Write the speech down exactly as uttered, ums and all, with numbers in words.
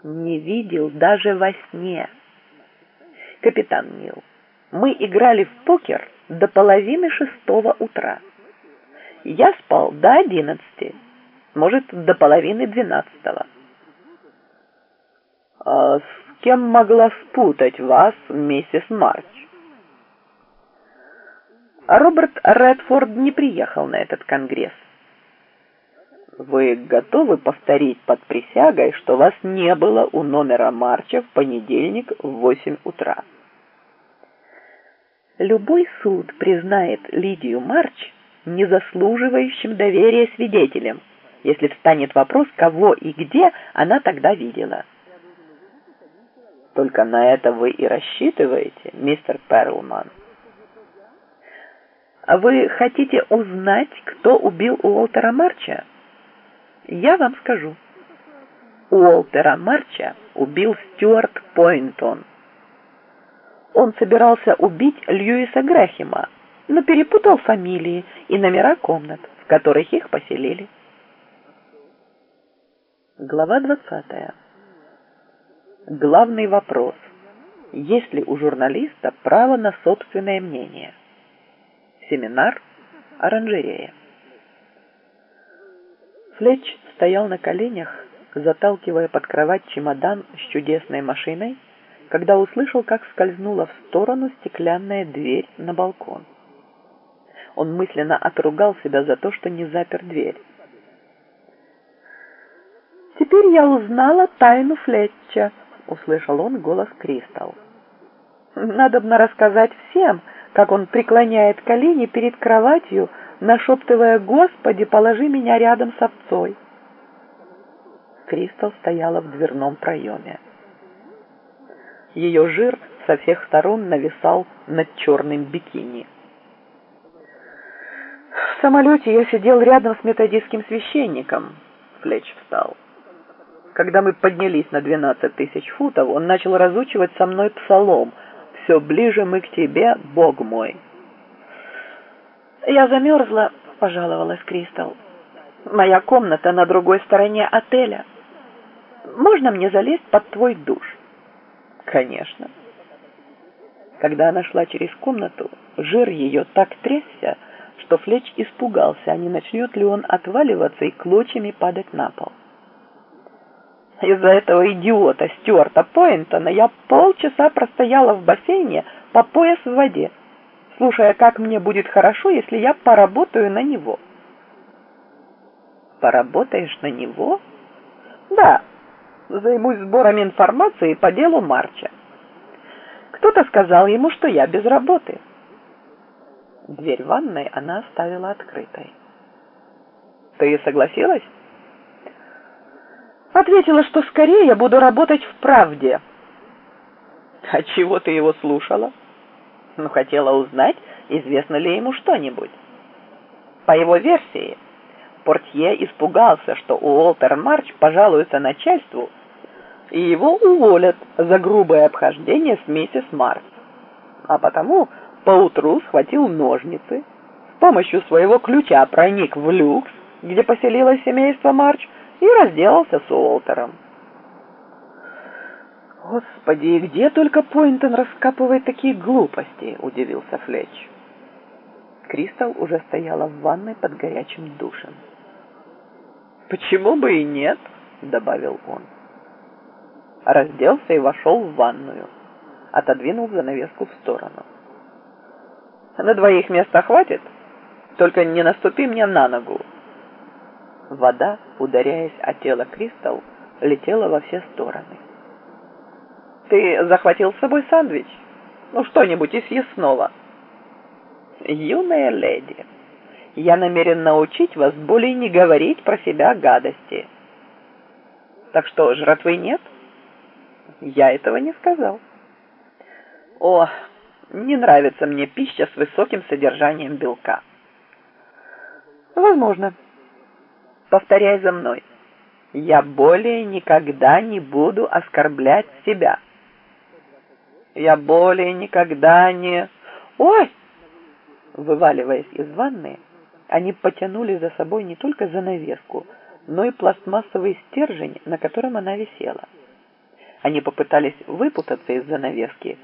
Не видел даже во сне. Капитан Нил, мы играли в покер до половины шестого утра. Я спал до одиннадцати, может, до половины двенадцатого. А с кем могла спутать вас миссис Марч? Роберт Редфорд не приехал на этот конгресс. Вы готовы повторить под присягой, что вас не было у номера Марча в понедельник в восемь утра? Любой суд признает Лидию Марч не заслуживающим доверия свидетелем, если встанет вопрос, кого и где она тогда видела. Только на это вы и рассчитываете, мистер Перлман. А вы хотите узнать, кто убил Уолтера Марча? Я вам скажу. Уолтера Марча убил Стюарт Пойнтон. Он собирался убить Льюиса Грэхэма, но перепутал фамилии и номера комнат, в которых их поселили. Глава двадцатая. Главный вопрос. Есть ли у журналиста право на собственное мнение? Семинар «Оранжерея». Флетч стоял на коленях, заталкивая под кровать чемодан с чудесной машиной, когда услышал, как скользнула в сторону стеклянная дверь на балкон. Он мысленно отругал себя за то, что не запер дверь. «Теперь я узнала тайну Флетча», — услышал он голос Кристал. «Надобно рассказать всем, как он преклоняет колени перед кроватью, нашептывая: «Господи, положи меня рядом с овцой». Кристал стояла в дверном проеме. Ее жир со всех сторон нависал над черным бикини. «В самолете я сидел рядом с методистским священником», — Флетч встал. «Когда мы поднялись на двенадцать тысяч футов, он начал разучивать со мной псалом: «Все ближе мы к тебе, Бог мой». «Я замерзла», — пожаловалась Кристал. «Моя комната на другой стороне отеля. Можно мне залезть под твой душ?» «Конечно». Когда она шла через комнату, жир ее так трясся, что Флетч испугался, а не начнет ли он отваливаться и клочьями падать на пол. «Из-за этого идиота Стюарта Пойнтона я полчаса простояла в бассейне по пояс в воде, слушая, как мне будет хорошо, если я поработаю на него». «Поработаешь на него?» «Да, займусь сбором информации по делу Марча. Кто-то сказал ему, что я без работы». Дверь ванной она оставила открытой. «Ты согласилась?» «Ответила, что скорее я буду работать в «Правде». «А чего ты его слушала?» «Ну, хотела узнать, известно ли ему что-нибудь». По его версии, портье испугался, что Уолтер Марч пожалуется начальству, и его уволят за грубое обхождение с миссис Марч. А потому поутру схватил ножницы, с помощью своего ключа проник в люкс, где поселилось семейство Марч, и разделался с Уолтером. «Господи, и где только Пойнтон раскапывает такие глупости?» — удивился Флетч. Кристал уже стояла в ванной под горячим душем. «Почему бы и нет?» — добавил он. Разделся и вошел в ванную, отодвинул занавеску в сторону. «На двоих места хватит? Только не наступи мне на ногу». Вода, ударяясь о тело Кристал, летела во все стороны. «Ты захватил с собой сэндвич? Ну, что-нибудь из съестного?» «Юная леди, я намерен научить вас более не говорить про себя гадости». «Так что, жратвы нет?» «Я этого не сказал». «О, не нравится мне пища с высоким содержанием белка». «Возможно. Повторяй за мной. Я более никогда не буду оскорблять себя. Я более никогда не... Ой!» Вываливаясь из ванны, они потянули за собой не только занавеску, но и пластмассовый стержень, на котором она висела. Они попытались выпутаться из занавески,